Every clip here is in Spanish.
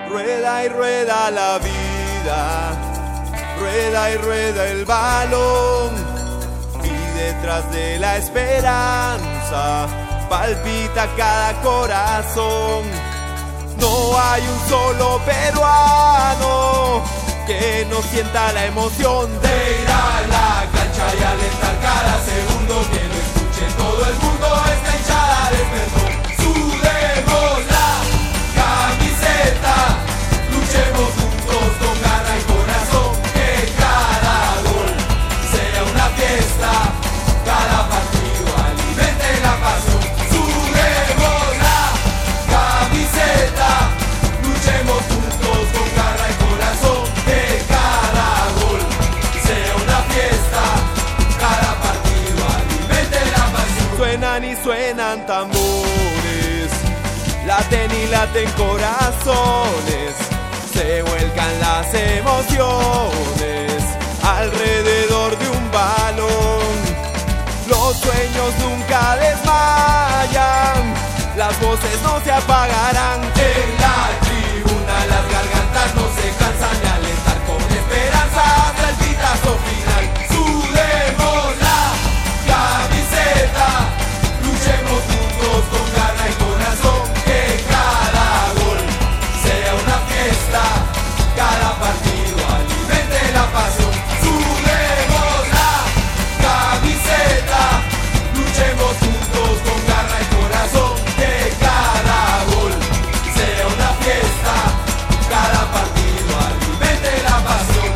Rueda y rueda la vida, rueda y rueda el balón, y detrás de la esperanza palpita cada corazón. No hay un solo peruano que no sienta la emoción de ir a la cancha y alentar cada segundo, que lo escuche todo el mundo. Esta hinchada despertó. Sudemos la camiseta, luchemos juntos con garra y corazón, que cada gol sea una fiesta, cada partido alimente la pasión. Sudemos la camiseta, luchemos juntos con garra y corazón, que cada gol sea una fiesta, cada partido alimente la pasión. Suenan y suenan tambores, laten y laten corazones, se vuelcan las emociones alrededor de un balón. Los sueños nunca desmayan, las voces no se apagarán. En la tribuna las gargantas no se cansan de alentar con esperanza hasta el pitazo final. Sudemos la camiseta, luchemos juntos con garra y corazón, que cada gol sea una fiesta, cada partido alimente la pasión. Sudemos la camiseta, luchemos juntos con garra y corazón, que cada gol sea una fiesta, cada partido alimente la pasión.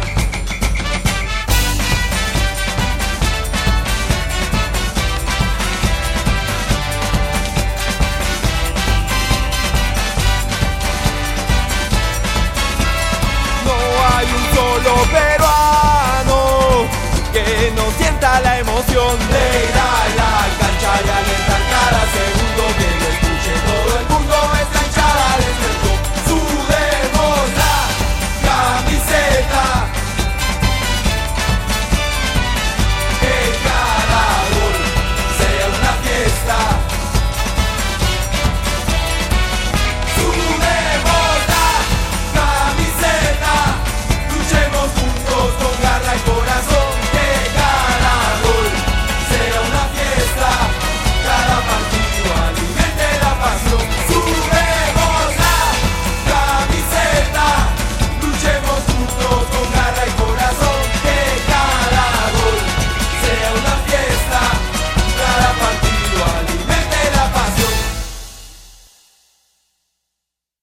No hay un solo peruano que no sienta la emoción de ir a la calle